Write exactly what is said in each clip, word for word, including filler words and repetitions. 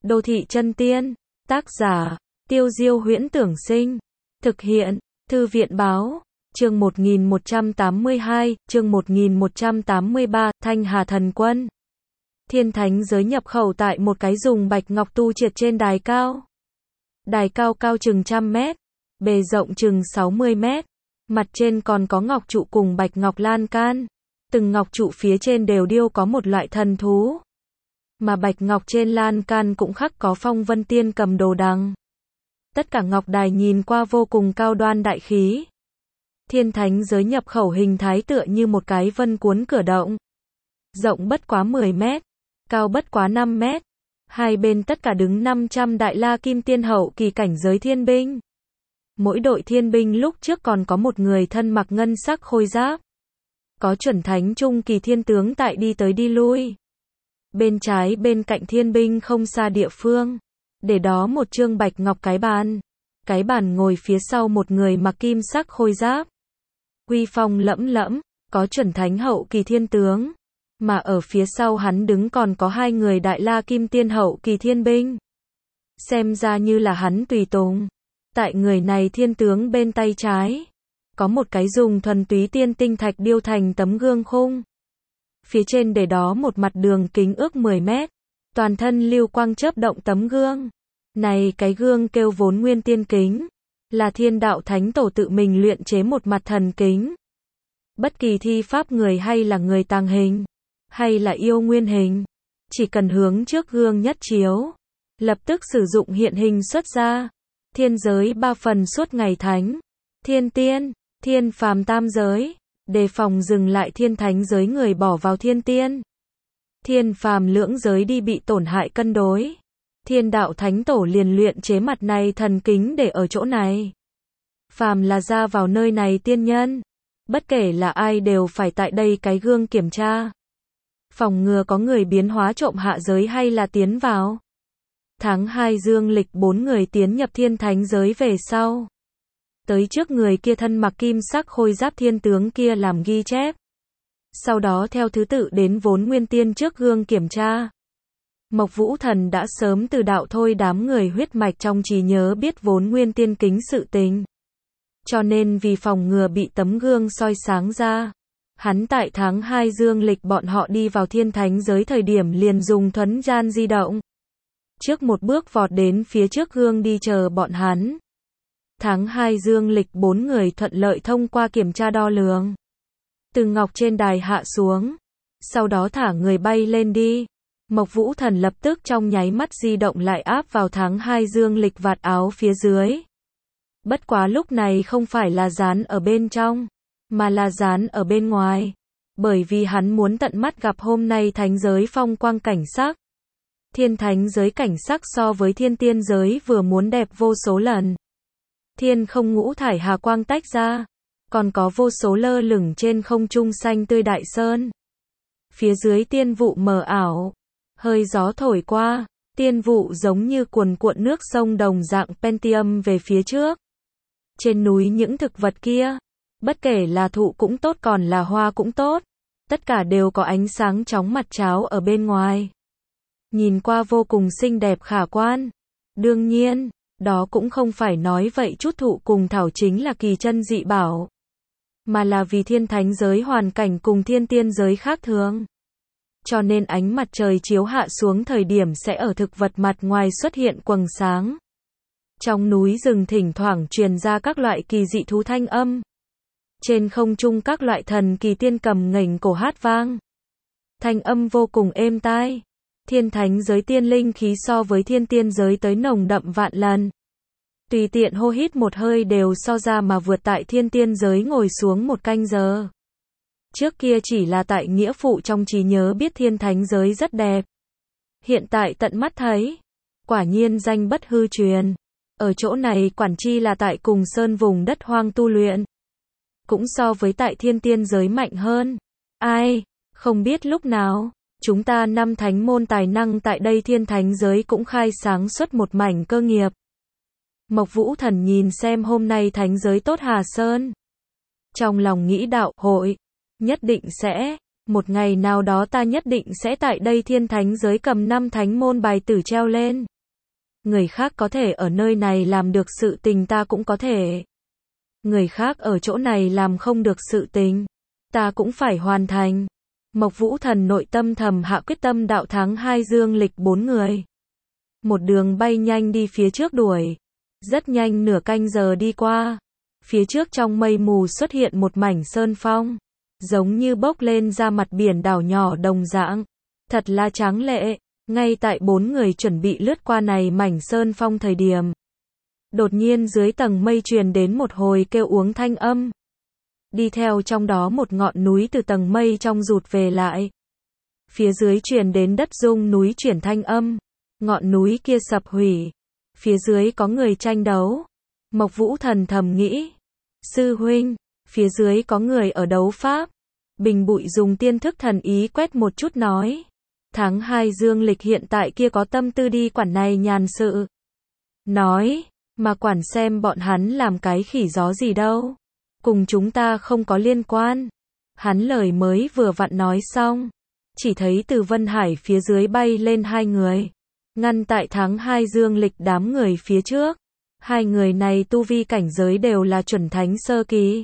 Đô thị chân tiên. Tác giả, Tiêu Diêu Huyễn Tưởng Sinh. Thực hiện, Thư viện Báo. Chương một nghìn một trăm tám mươi hai, chương một nghìn một trăm tám mươi ba, Thanh Hà Thần Quân. Thiên thánh giới nhập khẩu tại một cái dùng bạch ngọc tu triệt trên đài cao. Đài cao cao chừng trăm mét, bề rộng chừng sáu mươi mét. Mặt trên còn có ngọc trụ cùng bạch ngọc lan can. Từng ngọc trụ phía trên đều điêu có một loại thần thú. Mà bạch ngọc trên lan can cũng khắc có phong vân tiên cầm đồ đằng. Tất cả ngọc đài nhìn qua vô cùng cao đoan đại khí. Thiên thánh giới nhập khẩu hình thái tựa như một cái vân cuốn cửa động. Rộng bất quá mười mét, cao bất quá năm mét. Hai bên tất cả đứng năm trăm đại la kim tiên hậu kỳ cảnh giới thiên binh. Mỗi đội thiên binh lúc trước còn có một người thân mặc ngân sắc khôi giáp. Có chuẩn thánh trung kỳ thiên tướng tại đi tới đi lui. Bên trái bên cạnh thiên binh không xa địa phương, để đó một trương bạch ngọc cái bàn. Cái bàn ngồi phía sau một người mặc kim sắc khôi giáp. Uy phong lẫm lẫm, có chuẩn thánh hậu kỳ thiên tướng. Mà ở phía sau hắn đứng còn có hai người đại la kim tiên hậu kỳ thiên binh. Xem ra như là hắn tùy tùng. Tại người này thiên tướng bên tay trái, có một cái dùng thuần túy tiên tinh thạch điêu thành tấm gương khung. Phía trên để đó một mặt đường kính ước mười mét. Toàn thân lưu quang chớp động tấm gương. Này cái gương kêu Vốn Nguyên Tiên Kính. Là thiên đạo thánh tổ tự mình luyện chế một mặt thần kính. Bất kỳ thi pháp người hay là người tàng hình, hay là yêu nguyên hình, chỉ cần hướng trước gương nhất chiếu, lập tức sử dụng hiện hình xuất ra. Thiên giới ba phần suốt ngày thánh, thiên tiên, thiên phàm tam giới, đề phòng dừng lại thiên thánh giới người bỏ vào thiên tiên. Thiên phàm lưỡng giới đi bị tổn hại cân đối. Thiên đạo thánh tổ liền luyện chế mặt này thần kính để ở chỗ này. Phàm là ra vào nơi này tiên nhân, bất kể là ai đều phải tại đây cái gương kiểm tra. Phòng ngừa có người biến hóa trộm hạ giới hay là tiến vào. Tháng hai dương lịch bốn người tiến nhập thiên thánh giới về sau. Tới trước người kia thân mặc kim sắc khôi giáp thiên tướng kia làm ghi chép. Sau đó theo thứ tự đến Vốn Nguyên Tiên trước gương kiểm tra. Mộc Vũ Thần đã sớm từ đạo thôi đám người huyết mạch trong trí nhớ biết Vốn Nguyên Tiên kính sự tình. Cho nên vì phòng ngừa bị tấm gương soi sáng ra, hắn tại tháng hai dương lịch bọn họ đi vào thiên thánh giới thời điểm liền dùng thuấn gian di động. Trước một bước vọt đến phía trước gương đi chờ bọn hắn. Tháng hai dương lịch bốn người thuận lợi thông qua kiểm tra đo lường. Từ ngọc trên đài hạ xuống. Sau đó thả người bay lên đi. Mộc Vũ Thần lập tức trong nháy mắt di động lại áp vào tháng hai dương lịch vạt áo phía dưới. Bất quá lúc này không phải là dán ở bên trong, mà là dán ở bên ngoài. Bởi vì hắn muốn tận mắt gặp hôm nay thánh giới phong quang cảnh sắc. Thiên thánh giới cảnh sắc so với thiên tiên giới vừa muốn đẹp vô số lần. Thiên không ngũ thải hà quang tách ra, còn có vô số lơ lửng trên không trung xanh tươi đại sơn. Phía dưới tiên vụ mờ ảo, hơi gió thổi qua, tiên vụ giống như cuồn cuộn nước sông đồng dạng Pentium về phía trước. Trên núi những thực vật kia, bất kể là thụ cũng tốt còn là hoa cũng tốt, tất cả đều có ánh sáng chóng mặt cháo ở bên ngoài. Nhìn qua vô cùng xinh đẹp khả quan. Đương nhiên, đó cũng không phải nói vậy chút thụ cùng thảo chính là kỳ chân dị bảo, mà là vì thiên thánh giới hoàn cảnh cùng thiên tiên giới khác thường. Cho nên ánh mặt trời chiếu hạ xuống thời điểm sẽ ở thực vật mặt ngoài xuất hiện quầng sáng. Trong núi rừng thỉnh thoảng truyền ra các loại kỳ dị thú thanh âm. Trên không trung các loại thần kỳ tiên cầm nghềnh cổ hát vang. Thanh âm vô cùng êm tai. Thiên thánh giới tiên linh khí so với thiên tiên giới tới nồng đậm vạn lần. Tùy tiện hô hít một hơi đều so ra mà vượt tại thiên tiên giới ngồi xuống một canh giờ. Trước kia chỉ là tại nghĩa phụ trong trí nhớ biết thiên thánh giới rất đẹp. Hiện tại tận mắt thấy, quả nhiên danh bất hư truyền. Ở chỗ này quản chi là tại cùng sơn vùng đất hoang tu luyện. Cũng so với tại thiên tiên giới mạnh hơn. Ai, không biết lúc nào, chúng ta năm thánh môn tài năng tại đây thiên thánh giới cũng khai sáng xuất một mảnh cơ nghiệp. Mộc Vũ Thần nhìn xem hôm nay thánh giới tốt Hà Sơn. Trong lòng nghĩ đạo hội, nhất định sẽ, một ngày nào đó ta nhất định sẽ tại đây thiên thánh giới cầm năm thánh môn bài tử treo lên. Người khác có thể ở nơi này làm được sự tình ta cũng có thể. Người khác ở chỗ này làm không được sự tình, ta cũng phải hoàn thành. Mộc Vũ Thần nội tâm thầm hạ quyết tâm đạo tháng hai dương lịch bốn người. Một đường bay nhanh đi phía trước đuổi. Rất nhanh nửa canh giờ đi qua. Phía trước trong mây mù xuất hiện một mảnh sơn phong. Giống như bốc lên ra mặt biển đảo nhỏ đồng dạng. Thật là tráng lệ. Ngay tại bốn người chuẩn bị lướt qua này mảnh sơn phong thời điểm. Đột nhiên dưới tầng mây truyền đến một hồi kêu uống thanh âm. Đi theo trong đó một ngọn núi từ tầng mây trong rụt về lại. Phía dưới truyền đến đất rung núi chuyển thanh âm. Ngọn núi kia sập hủy. Phía dưới có người tranh đấu. Mộc Vũ Thần thầm nghĩ. Sư huynh, phía dưới có người ở đấu pháp. Bình Bụi dùng tiên thức thần ý quét một chút nói. Tháng hai dương lịch hiện tại kia có tâm tư đi quản này nhàn sự. Nói, mà quản xem bọn hắn làm cái khỉ gió gì đâu. Cùng chúng ta không có liên quan. Hắn lời mới vừa vặn nói xong. Chỉ thấy từ Vân Hải phía dưới bay lên hai người. Ngăn tại tháng hai dương lịch đám người phía trước. Hai người này tu vi cảnh giới đều là chuẩn thánh sơ kỳ.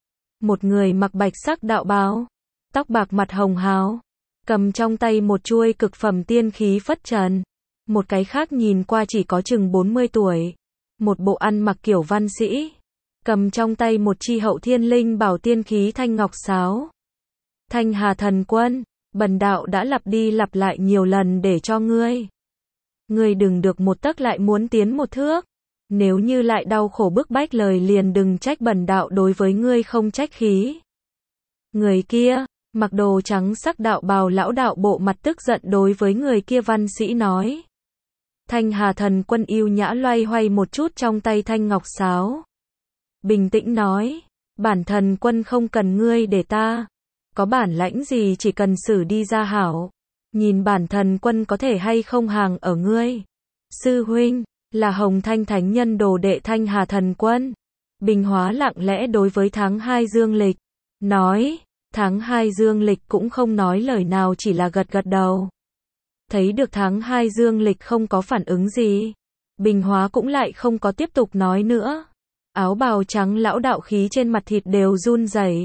Một người mặc bạch sắc đạo bào, tóc bạc mặt hồng hào, cầm trong tay một chuôi cực phẩm tiên khí phất trần. Một cái khác nhìn qua chỉ có chừng bốn mươi tuổi. Một bộ ăn mặc kiểu văn sĩ. Cầm trong tay một chi hậu thiên linh bảo tiên khí thanh ngọc sáo. Thanh Hà Thần Quân, bần đạo đã lặp đi lặp lại nhiều lần để cho ngươi. Ngươi đừng được một tấc lại muốn tiến một thước. Nếu như lại đau khổ bức bách lời liền đừng trách bần đạo đối với ngươi không trách khí. Người kia, mặc đồ trắng sắc đạo bào lão đạo bộ mặt tức giận đối với người kia văn sĩ nói. Thanh Hà Thần Quân yêu nhã loay hoay một chút trong tay thanh ngọc sáo. Bình tĩnh nói, bản thần quân không cần ngươi để ta. Có bản lãnh gì chỉ cần xử đi ra hảo. Nhìn bản thần quân có thể hay không hàng ở ngươi. Sư huynh, là Hồng Thanh Thánh Nhân đồ đệ Thanh Hà Thần Quân. Bình Hóa lặng lẽ đối với tháng hai dương lịch. Nói, tháng hai dương lịch cũng không nói lời nào chỉ là gật gật đầu. Thấy được tháng hai dương lịch không có phản ứng gì. Bình Hóa cũng lại không có tiếp tục nói nữa. Áo bào trắng lão đạo khí trên mặt thịt đều run rẩy.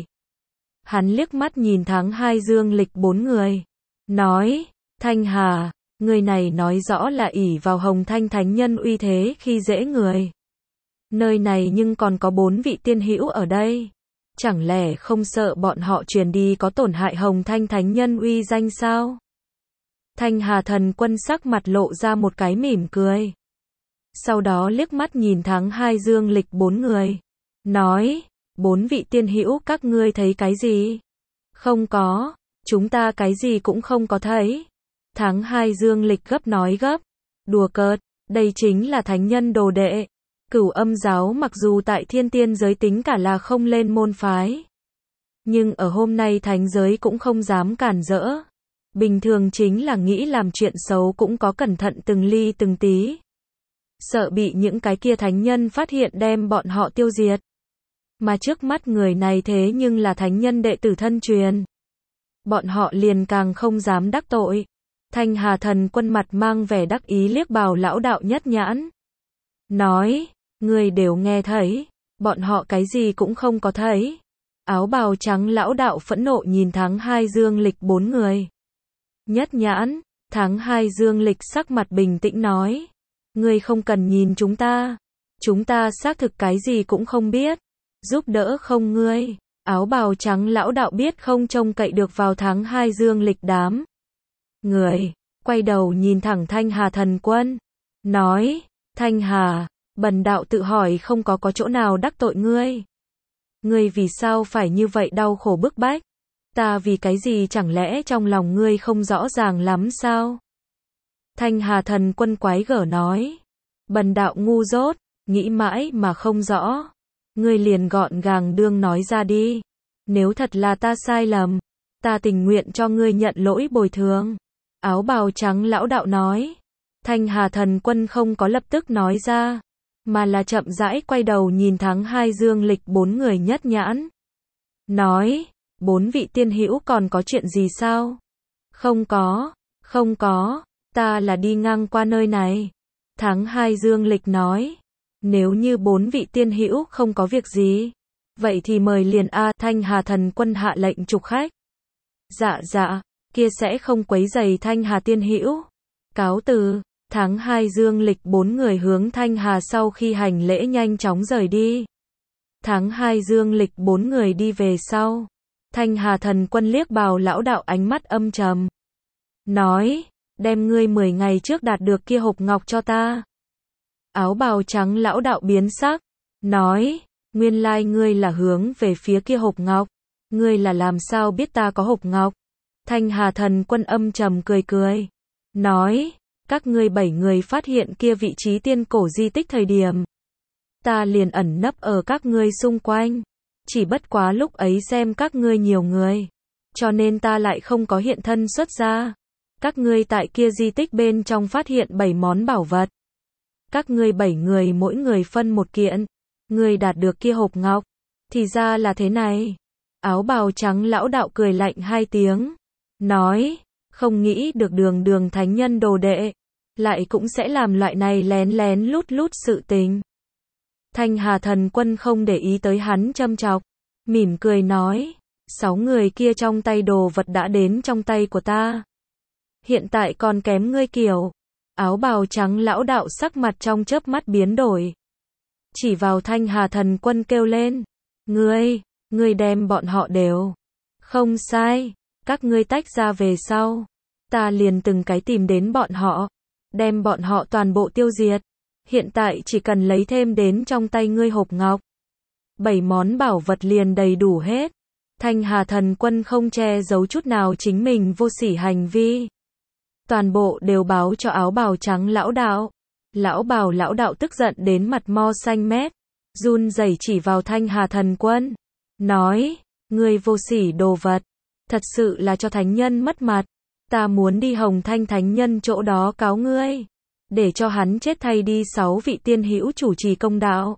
Hắn liếc mắt nhìn tháng hai dương lịch bốn người. Nói, Thanh Hà, người này nói rõ là ỷ vào Hồng Thanh Thánh Nhân uy thế khi dễ người. Nơi này nhưng còn có bốn vị tiên hữu ở đây. Chẳng lẽ không sợ bọn họ truyền đi có tổn hại Hồng Thanh Thánh Nhân uy danh sao? Thanh Hà Thần Quân sắc mặt lộ ra một cái mỉm cười. Sau đó liếc mắt nhìn tháng hai dương lịch bốn người. Nói, bốn vị tiên hữu các ngươi thấy cái gì? Không có, chúng ta cái gì cũng không có thấy. Tháng hai dương lịch gấp nói gấp. Đùa cợt, đây chính là thánh nhân đồ đệ. Cửu Âm giáo mặc dù tại thiên tiên giới tính cả là không lên môn phái. Nhưng ở hôm nay thánh giới cũng không dám cản rỡ. Bình thường chính là nghĩ làm chuyện xấu cũng có cẩn thận từng ly từng tí. Sợ bị những cái kia thánh nhân phát hiện đem bọn họ tiêu diệt. Mà trước mắt người này thế nhưng là thánh nhân đệ tử thân truyền. Bọn họ liền càng không dám đắc tội. Thanh Hà Thần Quân mặt mang vẻ đắc ý liếc bào lão đạo nhất nhãn. Nói, người đều nghe thấy, bọn họ cái gì cũng không có thấy. Áo bào trắng lão đạo phẫn nộ nhìn tháng hai dương lịch bốn người. Nhất nhãn, tháng hai dương lịch sắc mặt bình tĩnh nói. Ngươi không cần nhìn chúng ta. Chúng ta xác thực cái gì cũng không biết. Giúp đỡ không ngươi. Áo bào trắng lão đạo biết không trông cậy được vào tháng hai dương lịch đám. Người, quay đầu nhìn thẳng Thanh Hà Thần Quân. Nói, Thanh Hà, bần đạo tự hỏi không có có chỗ nào đắc tội ngươi. Ngươi vì sao phải như vậy đau khổ bức bách? Ta vì cái gì chẳng lẽ trong lòng ngươi không rõ ràng lắm sao? Thanh Hà Thần Quân quái gở nói. Bần đạo ngu dốt, nghĩ mãi mà không rõ. Ngươi liền gọn gàng đương nói ra đi. Nếu thật là ta sai lầm, ta tình nguyện cho ngươi nhận lỗi bồi thường. Áo bào trắng lão đạo nói. Thanh Hà Thần Quân không có lập tức nói ra, mà là chậm rãi quay đầu nhìn tháng hai dương lịch bốn người nhất nhãn. Nói, bốn vị tiên hữu còn có chuyện gì sao? Không có, không có, ta là đi ngang qua nơi này. Tháng hai dương lịch nói, nếu như bốn vị tiên hữu không có việc gì, vậy thì mời liền a. Thanh Hà Thần Quân hạ lệnh trục khách. Dạ dạ, kia sẽ không quấy rầy Thanh Hà tiên hữu. Cáo từ. Tháng hai dương lịch bốn người hướng Thanh Hà sau khi hành lễ nhanh chóng rời đi. Tháng hai dương lịch bốn người đi về sau. Thanh Hà Thần Quân liếc Bào lão đạo ánh mắt âm trầm. Nói, đem ngươi mười ngày trước đạt được kia hộp ngọc cho ta. Áo bào trắng lão đạo biến sắc. Nói, nguyên lai ngươi là hướng về phía kia hộp ngọc. Ngươi là làm sao biết ta có hộp ngọc? Thanh Hà Thần Quân âm trầm cười cười. Nói, các ngươi bảy người phát hiện kia vị trí tiên cổ di tích thời điểm. Ta liền ẩn nấp ở các ngươi xung quanh. Chỉ bất quá lúc ấy xem các ngươi nhiều người. Cho nên ta lại không có hiện thân xuất ra. Các ngươi tại kia di tích bên trong phát hiện bảy món bảo vật. Các ngươi bảy người mỗi người phân một kiện. Ngươi đạt được kia hộp ngọc. Thì ra là thế này. Áo bào trắng lão đạo cười lạnh hai tiếng. Nói, không nghĩ được đường đường thánh nhân đồ đệ. Lại cũng sẽ làm loại này lén lén lút lút sự tình. Thanh Hà Thần Quân không để ý tới hắn châm chọc. Mỉm cười nói, sáu người kia trong tay đồ vật đã đến trong tay của ta. Hiện tại còn kém ngươi kiểu. Áo bào trắng lão đạo sắc mặt trong chớp mắt biến đổi. Chỉ vào Thanh Hà Thần Quân kêu lên. Ngươi, ngươi đem bọn họ đều. Không sai, các ngươi tách ra về sau. Ta liền từng cái tìm đến bọn họ. Đem bọn họ toàn bộ tiêu diệt. Hiện tại chỉ cần lấy thêm đến trong tay ngươi hộp ngọc. Bảy món bảo vật liền đầy đủ hết. Thanh Hà Thần Quân không che giấu chút nào chính mình vô sỉ hành vi. Toàn bộ đều báo cho áo bào trắng lão đạo. Lão bào lão đạo tức giận đến mặt mo xanh mét. Run rẩy chỉ vào Thanh Hà Thần Quân. Nói, ngươi vô sỉ đồ vật. Thật sự là cho thánh nhân mất mặt. Ta muốn đi Hồng Thanh thánh nhân chỗ đó cáo ngươi. Để cho hắn chết thay đi sáu vị tiên hữu chủ trì công đạo.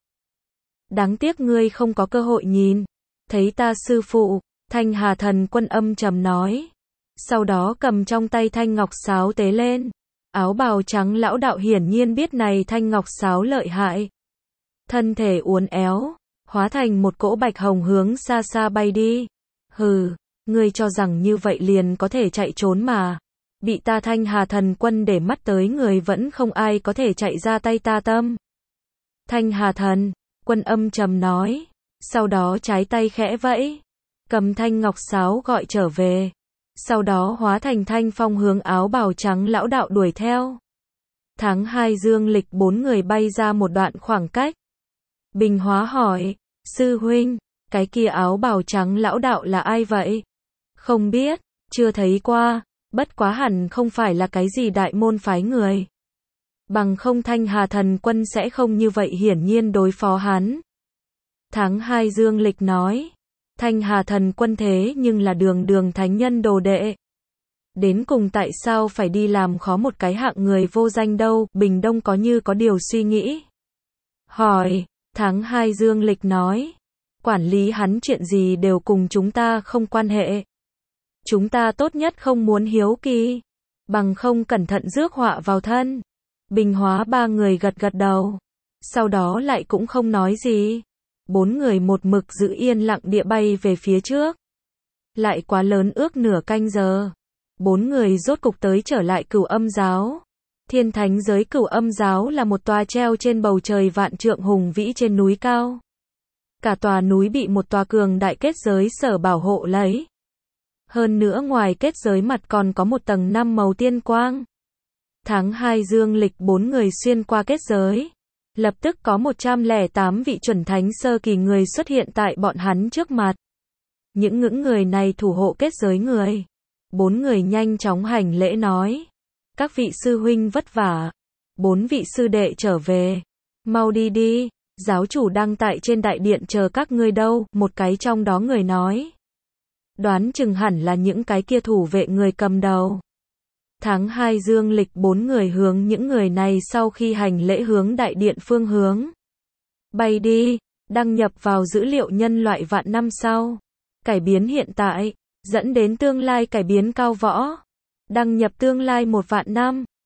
Đáng tiếc ngươi không có cơ hội nhìn. Thấy ta sư phụ, Thanh Hà Thần Quân âm trầm nói. Sau đó cầm trong tay thanh ngọc sáo tế lên. Áo bào trắng lão đạo hiển nhiên biết này thanh ngọc sáo lợi hại. Thân thể uốn éo, hóa thành một cỗ bạch hồng hướng xa xa bay đi. Hừ, ngươi cho rằng như vậy liền có thể chạy trốn mà. Bị ta Thanh Hà Thần Quân để mắt tới người vẫn không ai có thể chạy ra tay ta tâm. Thanh Hà Thần Quân âm trầm nói. Sau đó trái tay khẽ vẫy. Cầm thanh ngọc sáo gọi trở về. Sau đó hóa thành thanh phong hướng áo bào trắng lão đạo đuổi theo. Tháng hai dương lịch bốn người bay ra một đoạn khoảng cách. Bình Hóa hỏi. Sư huynh, cái kia áo bào trắng lão đạo là ai vậy? Không biết, chưa thấy qua. Bất quá hẳn không phải là cái gì đại môn phái người. Bằng không Thanh Hà Thần Quân sẽ không như vậy hiển nhiên đối phó hắn. Tháng hai dương lịch nói. Thanh Hà Thần Quân thế nhưng là đường đường thánh nhân đồ đệ. Đến cùng tại sao phải đi làm khó một cái hạng người vô danh đâu? Bình Đông có như có điều suy nghĩ. Hỏi. Tháng hai dương lịch nói. Quản lý hắn chuyện gì đều cùng chúng ta không quan hệ. Chúng ta tốt nhất không muốn hiếu kỳ. Bằng không cẩn thận rước họa vào thân. Bình Hóa ba người gật gật đầu. Sau đó lại cũng không nói gì. Bốn người một mực giữ yên lặng địa bay về phía trước. Lại quá lớn ước nửa canh giờ. Bốn người rốt cục tới trở lại Cửu Âm Giáo. Thiên thánh giới Cửu Âm Giáo là một tòa treo trên bầu trời vạn trượng hùng vĩ trên núi cao. Cả tòa núi bị một tòa cường đại kết giới sở bảo hộ lấy. Hơn nữa ngoài kết giới mặt còn có một tầng năm màu tiên quang. Tháng hai dương lịch bốn người xuyên qua kết giới. Lập tức có một trăm lẻ tám vị chuẩn thánh sơ kỳ người xuất hiện tại bọn hắn trước mặt. Những ngưỡng người này thủ hộ kết giới người. Bốn người nhanh chóng hành lễ nói. Các vị sư huynh vất vả. Bốn vị sư đệ trở về. Mau đi đi. Giáo chủ đang tại trên đại điện chờ các ngươi đâu. Một cái trong đó người nói. Đoán chừng hẳn là những cái kia thủ vệ người cầm đầu. Tháng hai dương lịch bốn người hướng những người này sau khi hành lễ hướng đại điện phương hướng. Bay đi, đăng nhập vào dữ liệu nhân loại vạn năm sau. Cải biến hiện tại, dẫn đến tương lai cải biến cao võ. Đăng nhập tương lai một vạn năm.